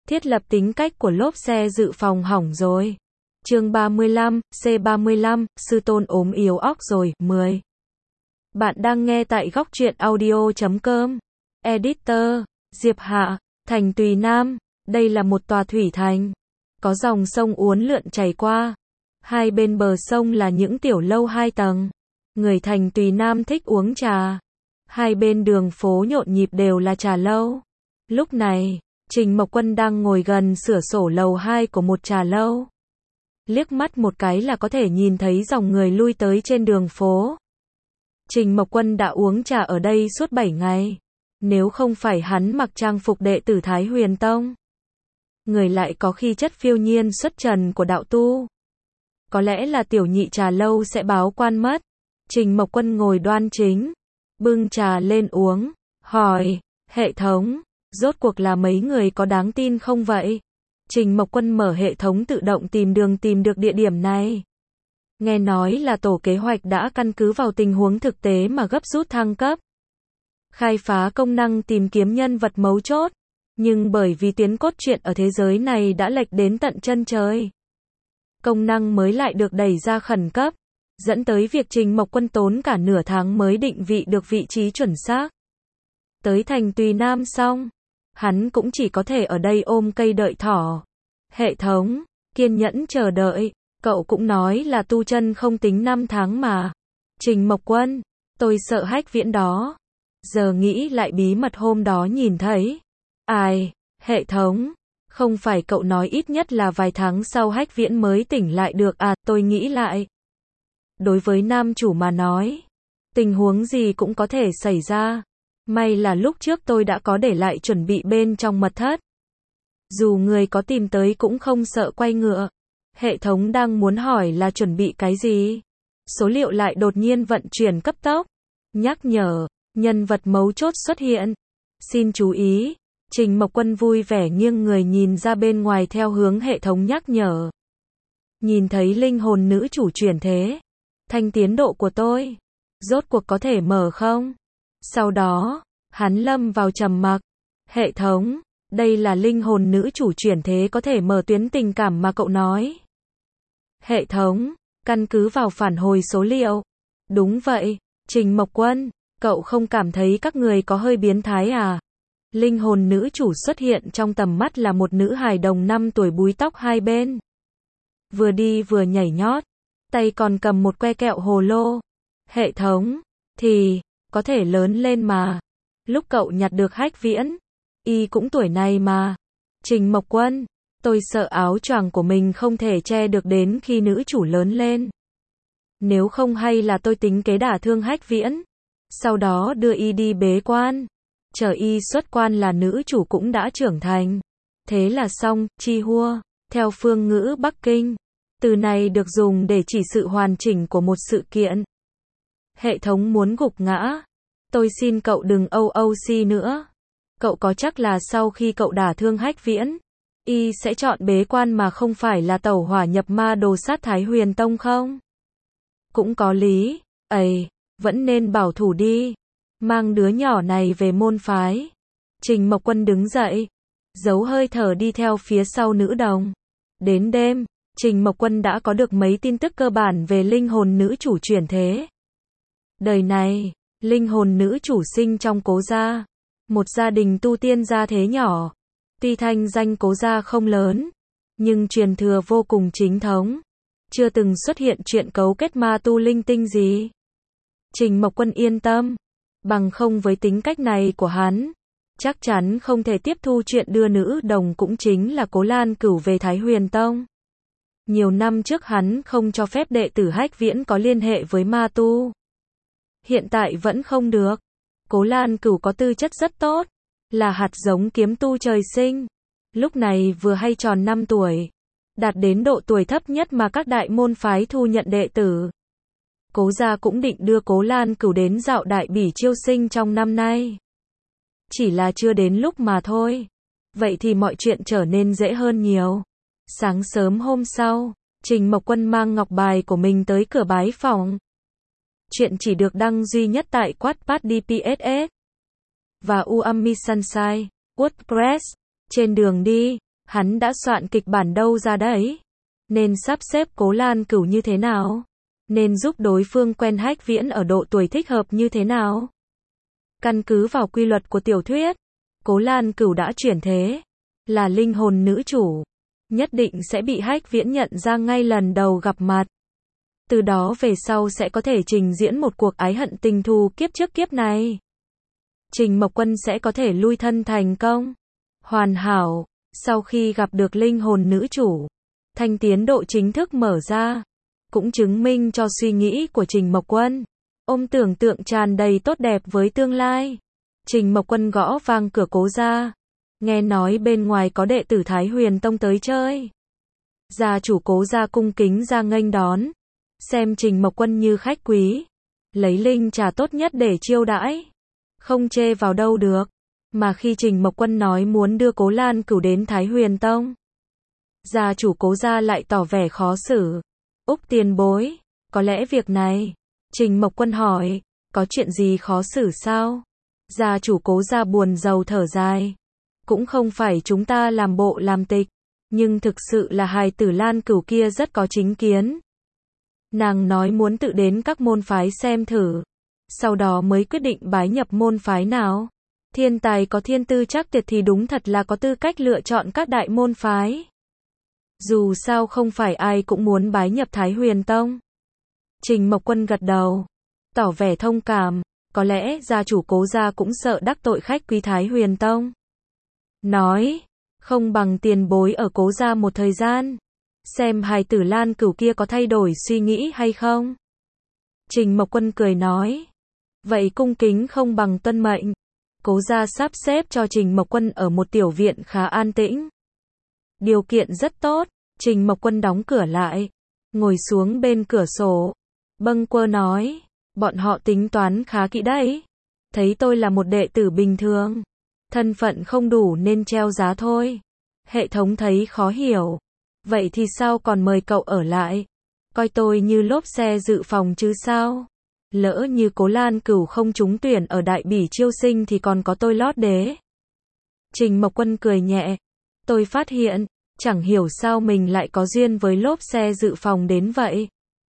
Thiết lập tính cách của lốp xe dự phòng hỏng rồi. Chương 35, C35, sư tôn ốm yếu óc rồi, 10. Bạn đang nghe tại góc truyện audio.com. Editor, Diệp Hạ, thành Tùy Nam. Đây là một tòa thủy thành. Có dòng sông uốn lượn chảy qua. Hai bên bờ sông là những tiểu lâu 2 tầng. Người thành Tùy Nam thích uống trà. Hai bên đường phố nhộn nhịp đều là trà lâu. Lúc này, Trình Mộc Quân đang ngồi gần cửa sổ lầu 2 của một trà lâu. Liếc mắt một cái là có thể nhìn thấy dòng người lui tới trên đường phố. Trình Mộc Quân đã uống trà ở đây suốt 7 ngày. Nếu không phải hắn mặc trang phục đệ tử Thái Huyền Tông, người lại có khí chất phiêu nhiên xuất trần của đạo tu, có lẽ là tiểu nhị trà lâu sẽ báo quan mất. Trình Mộc Quân ngồi đoan chính, bưng trà lên uống, hỏi, hệ thống, rốt cuộc là mấy người có đáng tin không vậy? Trình Mộc Quân mở hệ thống tự động tìm được địa điểm này. Nghe nói là tổ kế hoạch đã căn cứ vào tình huống thực tế mà gấp rút thăng cấp, khai phá công năng tìm kiếm nhân vật mấu chốt, nhưng bởi vì tiến cốt truyện ở thế giới này đã lệch đến tận chân trời, công năng mới lại được đẩy ra khẩn cấp, dẫn tới việc Trình Mộc Quân tốn cả nửa tháng mới định vị được vị trí chuẩn xác. Tới thành Tùy Nam xong, hắn cũng chỉ có thể ở đây ôm cây đợi thỏ. Hệ thống, kiên nhẫn chờ đợi, cậu cũng nói là tu chân không tính 5 tháng mà. Trình Mộc Quân, tôi sợ Hách Viễn đó. Giờ nghĩ lại bí mật hôm đó nhìn thấy. Ai, hệ thống, không phải cậu nói ít nhất là vài tháng sau Hách Viễn mới tỉnh lại được à? Tôi nghĩ lại, đối với nam chủ mà nói, tình huống gì cũng có thể xảy ra. May là lúc trước tôi đã có để lại chuẩn bị bên trong mật thất. Dù người có tìm tới cũng không sợ quay ngựa. Hệ thống đang muốn hỏi là chuẩn bị cái gì. Số liệu lại đột nhiên vận chuyển cấp tốc. Nhắc nhở, nhân vật mấu chốt xuất hiện. Xin chú ý. Trình Mộc Quân vui vẻ nghiêng người nhìn ra bên ngoài theo hướng hệ thống nhắc nhở. Nhìn thấy linh hồn nữ chủ chuyển thế. Thanh tiến độ của tôi, rốt cuộc có thể mở không? Sau đó, hắn lâm vào trầm mặc. Hệ thống, đây là linh hồn nữ chủ chuyển thế có thể mở tuyến tình cảm mà cậu nói. Hệ thống, căn cứ vào phản hồi số liệu. Đúng vậy, Trình Mộc Quân, cậu không cảm thấy các người có hơi biến thái à? Linh hồn nữ chủ xuất hiện trong tầm mắt là một nữ hài đồng 5 tuổi búi tóc hai bên. Vừa đi vừa nhảy nhót, tay còn cầm một que kẹo hồ lô. Hệ thống, thì có thể lớn lên mà. Lúc cậu nhặt được Hách Viễn, y cũng tuổi này mà. Trình Mộc Quân, tôi sợ áo choàng của mình không thể che được đến khi nữ chủ lớn lên. Nếu không hay là tôi tính kế đả thương Hách Viễn, sau đó đưa y đi bế quan. Chờ y xuất quan là nữ chủ cũng đã trưởng thành. Thế là xong, chi hua. Theo phương ngữ Bắc Kinh, từ này được dùng để chỉ sự hoàn chỉnh của một sự kiện. Hệ thống muốn gục ngã. Tôi xin cậu đừng OOC nữa. Cậu có chắc là sau khi cậu đả thương Hách Viễn, y sẽ chọn bế quan mà không phải là tẩu hỏa nhập ma đồ sát Thái Huyền Tông không? Cũng có lý. Ây, vẫn nên bảo thủ đi. Mang đứa nhỏ này về môn phái. Trình Mộc Quân đứng dậy, giấu hơi thở đi theo phía sau nữ đồng. Đến đêm, Trình Mộc Quân đã có được mấy tin tức cơ bản về linh hồn nữ chủ chuyển thế. Đời này, linh hồn nữ chủ sinh trong Cố gia, một gia đình tu tiên gia thế nhỏ. Tuy thanh danh Cố gia không lớn, nhưng truyền thừa vô cùng chính thống. Chưa từng xuất hiện chuyện cấu kết ma tu linh tinh gì. Trình Mộc Quân yên tâm, bằng không với tính cách này của hắn, chắc chắn không thể tiếp thu chuyện đưa nữ đồng cũng chính là Cố Lan Cửu về Thái Huyền Tông. Nhiều năm trước hắn không cho phép đệ tử Hách Viễn có liên hệ với ma tu. Hiện tại vẫn không được. Cố Lan Cửu có tư chất rất tốt, là hạt giống kiếm tu trời sinh. Lúc này vừa hay tròn 5 tuổi, đạt đến độ tuổi thấp nhất mà các đại môn phái thu nhận đệ tử. Cố gia cũng định đưa Cố Lan Cửu đến dạo đại bỉ chiêu sinh trong năm nay. Chỉ là chưa đến lúc mà thôi. Vậy thì mọi chuyện trở nên dễ hơn nhiều. Sáng sớm hôm sau, Trình Mộc Quân mang ngọc bài của mình tới cửa bái phòng. Chuyện chỉ được đăng duy nhất tại Wattpad DPSS và Umami Sunshine, WordPress. Trên đường đi, Hắn đã soạn kịch bản đâu ra đấy? Nên sắp xếp Cố Lan Cửu như thế nào? Nên giúp đối phương quen Hách Viễn ở độ tuổi thích hợp như thế nào? Căn cứ vào quy luật của tiểu thuyết, Cố Lan Cửu đã chuyển thế, là linh hồn nữ chủ, nhất định sẽ bị Hách Viễn nhận ra ngay lần đầu gặp mặt. Từ đó về sau sẽ có thể trình diễn một cuộc ái hận tình thù kiếp trước kiếp này. Trình Mộc Quân sẽ có thể lui thân thành công. Hoàn hảo, sau khi gặp được linh hồn nữ chủ, thanh tiến độ chính thức mở ra, cũng chứng minh cho suy nghĩ của Trình Mộc Quân. Ôm tưởng tượng tràn đầy tốt đẹp với tương lai. Trình Mộc Quân gõ vang cửa Cố gia. Nghe nói bên ngoài có đệ tử Thái Huyền Tông tới chơi. Gia chủ Cố gia cung kính ra nghênh đón. Xem Trình Mộc Quân như khách quý. Lấy linh trà tốt nhất để chiêu đãi. Không chê vào đâu được. Mà khi Trình Mộc Quân nói muốn đưa Cố Lan Cửu đến Thái Huyền Tông, gia chủ Cố gia lại tỏ vẻ khó xử. Úc tiền bối, có lẽ việc này. Trình Mộc Quân hỏi, có chuyện gì khó xử sao? Gia chủ Cố gia buồn rầu thở dài. Cũng không phải chúng ta làm bộ làm tịch, nhưng thực sự là hài tử Lan Cửu kia rất có chính kiến. Nàng nói muốn tự đến các môn phái xem thử, sau đó mới quyết định bái nhập môn phái nào. Thiên tài có thiên tư chắc tuyệt thì đúng thật là có tư cách lựa chọn các đại môn phái. Dù sao không phải ai cũng muốn bái nhập Thái Huyền Tông. Trình Mộc Quân gật đầu, tỏ vẻ thông cảm, có lẽ gia chủ Cố gia cũng sợ đắc tội khách quý Thái Huyền Tông. Nói, không bằng tiền bối ở Cố gia một thời gian, xem hài tử Lan Cửu kia có thay đổi suy nghĩ hay không. Trình Mộc Quân cười nói, vậy cung kính không bằng tuân mệnh. Cố gia sắp xếp cho Trình Mộc Quân ở một tiểu viện khá an tĩnh. Điều kiện rất tốt, Trình Mộc Quân đóng cửa lại, ngồi xuống bên cửa sổ. Bâng quơ nói, bọn họ tính toán khá kỹ đấy. Thấy tôi là một đệ tử bình thường, thân phận không đủ nên treo giá thôi. Hệ thống thấy khó hiểu. Vậy thì sao còn mời cậu ở lại? Coi tôi như lốp xe dự phòng chứ sao? Lỡ như Cố Lan Cửu không trúng tuyển ở Đại Bỉ chiêu sinh thì còn có tôi lót đế. Trình Mộc Quân cười nhẹ. Tôi phát hiện, chẳng hiểu sao mình lại có duyên với lốp xe dự phòng đến vậy.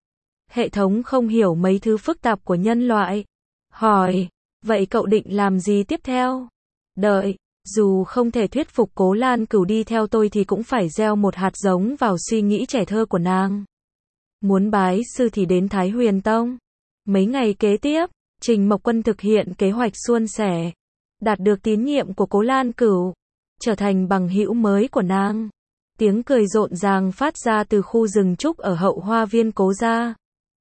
Hệ thống không hiểu mấy thứ phức tạp của nhân loại. Hỏi, vậy cậu định làm gì tiếp theo? Đợi, dù không thể thuyết phục Cố Lan Cửu đi theo tôi thì cũng phải gieo một hạt giống vào suy nghĩ trẻ thơ của nàng. Muốn bái sư thì đến Thái Huyền Tông. Mấy ngày kế tiếp, Trình Mộc Quân thực hiện kế hoạch suôn sẻ, đạt được tín nhiệm của Cố Lan Cửu, trở thành bằng hữu mới của nàng. Tiếng cười rộn ràng phát ra từ khu rừng trúc ở hậu hoa viên Cố gia.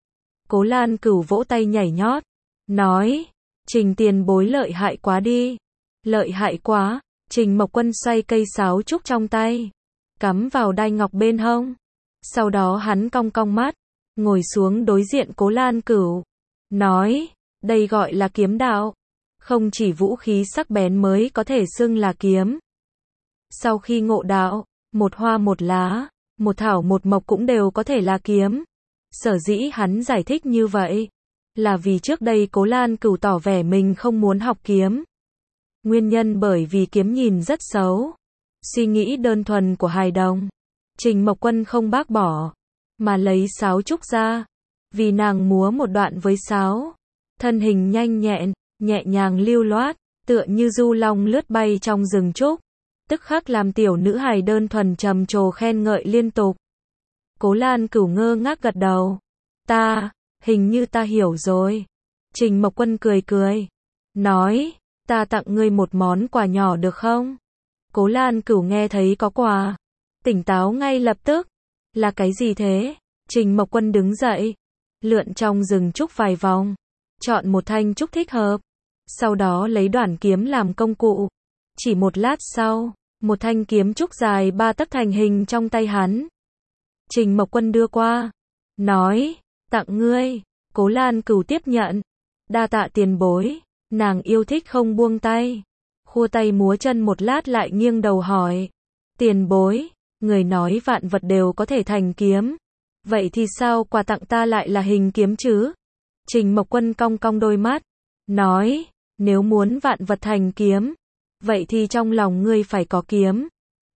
Cố Lan Cửu vỗ tay nhảy nhót, nói, Trình tiền bối lợi hại quá đi. Lợi hại quá. Trình Mộc Quân xoay cây sáo trúc trong tay, cắm vào đai ngọc bên hông. Sau đó hắn cong cong mắt, ngồi xuống đối diện Cố Lan Cửu, nói, đây gọi là kiếm đạo. Không chỉ vũ khí sắc bén mới có thể xưng là kiếm. Sau khi ngộ đạo, một hoa một lá, một thảo một mộc cũng đều có thể là kiếm. Sở dĩ hắn giải thích như vậy, là vì trước đây Cố Lan Cửu tỏ vẻ mình không muốn học kiếm. Nguyên nhân bởi vì kiếm nhìn rất xấu. Suy nghĩ đơn thuần của hài đồng. Trình Mộc Quân không bác bỏ, mà lấy sáo trúc ra. Vì nàng múa một đoạn với sáo, thân hình nhanh nhẹn, nhẹ nhàng lưu loát, tựa như du long lướt bay trong rừng trúc. Tức khắc làm tiểu nữ hài đơn thuần trầm trồ khen ngợi liên tục. Cố Lan Cửu ngơ ngác gật đầu. Hình như ta hiểu rồi. Trình Mộc Quân cười cười, nói, ta tặng ngươi một món quà nhỏ được không? Cố Lan Cửu nghe thấy có quà, tỉnh táo ngay lập tức. Là cái gì thế? Trình Mộc Quân đứng dậy, lượn trong rừng trúc vài vòng, chọn một thanh trúc thích hợp, sau đó lấy đoản kiếm làm công cụ. Chỉ một lát sau, một thanh kiếm trúc dài 3 tấc thành hình trong tay hắn. Trình Mộc Quân đưa qua, nói, tặng ngươi. Cố Lan Cửu tiếp nhận, đa tạ tiền bối. Nàng yêu thích không buông tay, khua tay múa chân một lát lại nghiêng đầu hỏi, tiền bối, người nói vạn vật đều có thể thành kiếm, vậy thì sao quà tặng ta lại là hình kiếm chứ? Trình Mộc Quân cong cong đôi mắt, nói, nếu muốn vạn vật thành kiếm, vậy thì trong lòng ngươi phải có kiếm.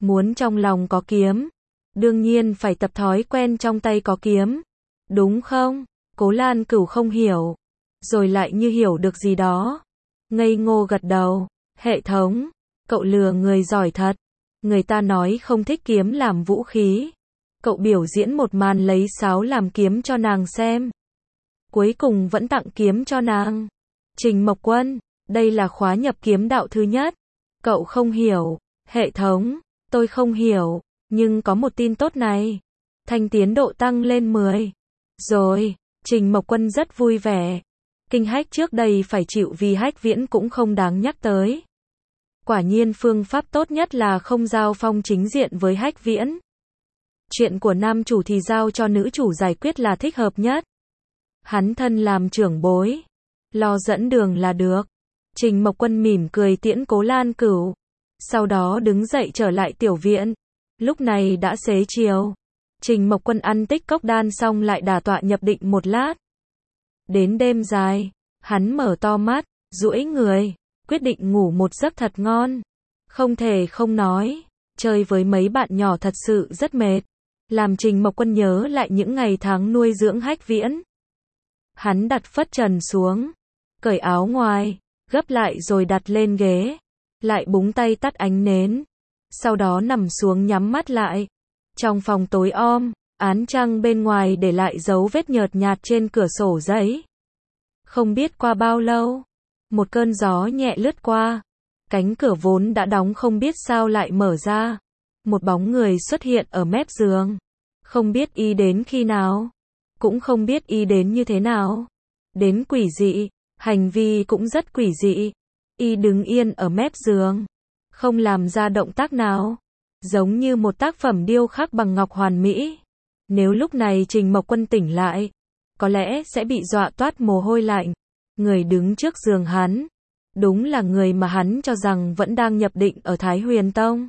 Muốn trong lòng có kiếm, đương nhiên phải tập thói quen trong tay có kiếm. Đúng không? Cố Lan Cửu không hiểu, rồi lại như hiểu được gì đó. Ngây ngô gật đầu. Hệ thống, cậu lừa người giỏi thật. Người ta nói không thích kiếm làm vũ khí. Cậu biểu diễn một màn lấy sáo làm kiếm cho nàng xem. Cuối cùng vẫn tặng kiếm cho nàng. Trình Mộc Quân, đây là khóa nhập kiếm đạo thứ nhất. Cậu không hiểu. Hệ thống, tôi không hiểu, nhưng có một tin tốt này. Thanh tiến độ tăng lên 10. Rồi, Trình Mộc Quân rất vui vẻ. Kinh hách trước đây phải chịu vì Hách Viễn cũng không đáng nhắc tới. Quả nhiên phương pháp tốt nhất là không giao phong chính diện với Hách Viễn. Chuyện của nam chủ thì giao cho nữ chủ giải quyết là thích hợp nhất. Hắn thân làm trưởng bối, lo dẫn đường là được. Trình Mộc Quân mỉm cười tiễn Cố Lan Cửu. Sau đó đứng dậy trở lại tiểu viện. Lúc này đã xế chiều. Trình Mộc Quân ăn tích cốc đan xong lại đả tọa nhập định một lát. Đến đêm dài, hắn mở to mắt, duỗi người, quyết định ngủ một giấc thật ngon. Không thể không nói, chơi với mấy bạn nhỏ thật sự rất mệt. Làm Trình Mộc Quân nhớ lại những ngày tháng nuôi dưỡng Hách Viễn. Hắn đặt phất trần xuống, cởi áo ngoài, gấp lại rồi đặt lên ghế, lại búng tay tắt ánh nến. Sau đó nằm xuống nhắm mắt lại. Trong phòng tối om, án trăng bên ngoài để lại dấu vết nhợt nhạt trên cửa sổ giấy. Không biết qua bao lâu, một cơn gió nhẹ lướt qua. Cánh cửa vốn đã đóng không biết sao lại mở ra. Một bóng người xuất hiện ở mép giường. Không biết y đến khi nào, cũng không biết y đến như thế nào. Đến quỷ dị, hành vi cũng rất quỷ dị. Y đứng yên ở mép giường, không làm ra động tác nào, giống như một tác phẩm điêu khắc bằng ngọc hoàn mỹ. Nếu lúc này Trình Mộc Quân tỉnh lại, có lẽ sẽ bị dọa toát mồ hôi lạnh. Người đứng trước giường hắn, đúng là người mà hắn cho rằng vẫn đang nhập định ở Thái Huyền Tông.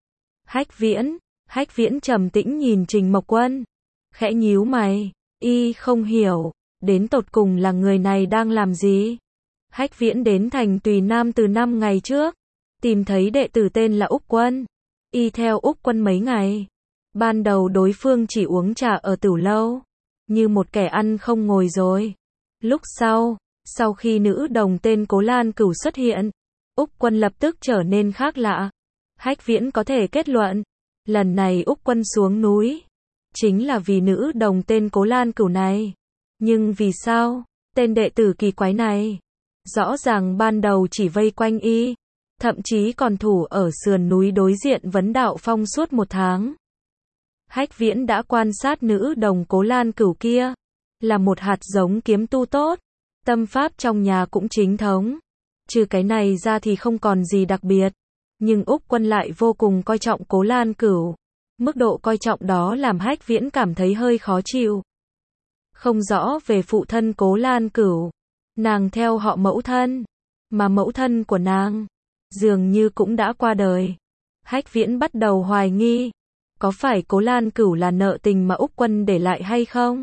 Hách Viễn trầm tĩnh nhìn Trình Mộc Quân, khẽ nhíu mày, y không hiểu, đến tột cùng là người này đang làm gì. Hách Viễn đến thành Tùy Nam từ 5 ngày trước, tìm thấy đệ tử tên là Úc Quân. Y theo Úc Quân mấy ngày. Ban đầu đối phương chỉ uống trà ở tửu lâu, như một kẻ ăn không ngồi rồi. Lúc sau khi nữ đồng tên Cố Lan Cửu xuất hiện, Úc Quân lập tức trở nên khác lạ. Hách Viễn có thể kết luận, lần này Úc Quân xuống núi, chính là vì nữ đồng tên Cố Lan Cửu này. Nhưng vì sao, tên đệ tử kỳ quái này, rõ ràng ban đầu chỉ vây quanh y, thậm chí còn thủ ở sườn núi đối diện Vấn Đạo Phong suốt 1 tháng. Hách Viễn đã quan sát nữ đồng Cố Lan Cửu kia, là một hạt giống kiếm tu tốt, tâm pháp trong nhà cũng chính thống. Trừ cái này ra thì không còn gì đặc biệt. Nhưng Úc Quân lại vô cùng coi trọng Cố Lan Cửu. Mức độ coi trọng đó làm Hách Viễn cảm thấy hơi khó chịu. Không rõ về phụ thân Cố Lan Cửu. Nàng theo họ mẫu thân, mà mẫu thân của nàng dường như cũng đã qua đời. Hách Viễn bắt đầu hoài nghi, có phải Cố Lan Cửu là nợ tình mà Úc Quân để lại hay không?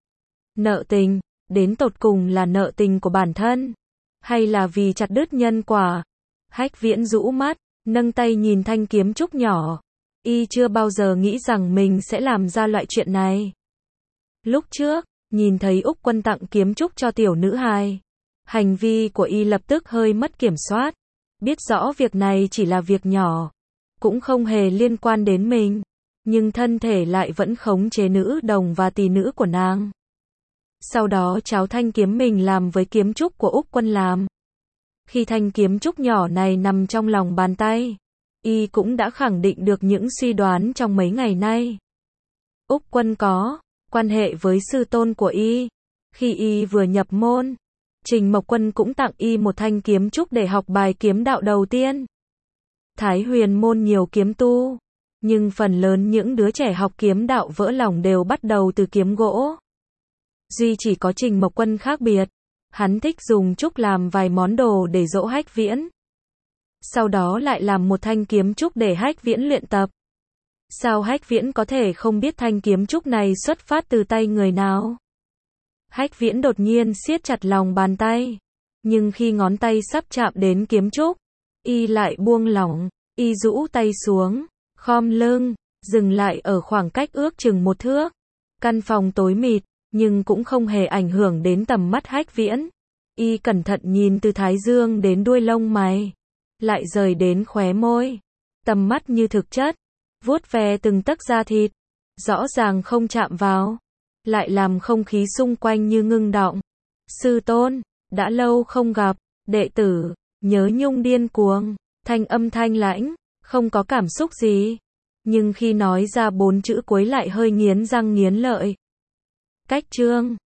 Nợ tình, đến tột cùng là nợ tình của bản thân, hay là vì chặt đứt nhân quả? Hách Viễn rũ mắt, nâng tay nhìn thanh kiếm trúc nhỏ. Y chưa bao giờ nghĩ rằng mình sẽ làm ra loại chuyện này. Lúc trước, nhìn thấy Úc Quân tặng kiếm trúc cho tiểu nữ hài, hành vi của y lập tức hơi mất kiểm soát. Biết rõ việc này chỉ là việc nhỏ, cũng không hề liên quan đến mình, nhưng thân thể lại vẫn khống chế nữ đồng và tỷ nữ của nàng. Sau đó tráo thanh kiếm mình làm với kiếm trúc của Úc Quân làm. Khi thanh kiếm trúc nhỏ này nằm trong lòng bàn tay, y cũng đã khẳng định được những suy đoán trong mấy ngày nay. Úc Quân có quan hệ với sư tôn của y. Khi y vừa nhập môn, Trình Mộc Quân cũng tặng y một thanh kiếm trúc để học bài kiếm đạo đầu tiên. Thái Huyền môn nhiều kiếm tu, nhưng phần lớn những đứa trẻ học kiếm đạo vỡ lòng đều bắt đầu từ kiếm gỗ. Duy chỉ có Trình Mộc Quân khác biệt, hắn thích dùng trúc làm vài món đồ để dỗ Hách Viễn. Sau đó lại làm một thanh kiếm trúc để Hách Viễn luyện tập. Sao Hách Viễn có thể không biết thanh kiếm trúc này xuất phát từ tay người nào? Hách Viễn đột nhiên siết chặt lòng bàn tay, nhưng khi ngón tay sắp chạm đến kiếm trúc, y lại buông lỏng, y rũ tay xuống, khom lưng, dừng lại ở khoảng cách ước chừng 1 thước. Căn phòng tối mịt, nhưng cũng không hề ảnh hưởng đến tầm mắt Hách Viễn. Y cẩn thận nhìn từ thái dương đến đuôi lông mày, lại rời đến khóe môi. Tầm mắt như thực chất, vuốt ve từng tấc da thịt, rõ ràng không chạm vào, lại làm không khí xung quanh như ngưng đọng. Sư tôn, đã lâu không gặp, đệ tử, nhớ nhung điên cuồng, thanh âm thanh lãnh, không có cảm xúc gì. Nhưng khi nói ra 4 chữ cuối lại hơi nghiến răng nghiến lợi. Cách chương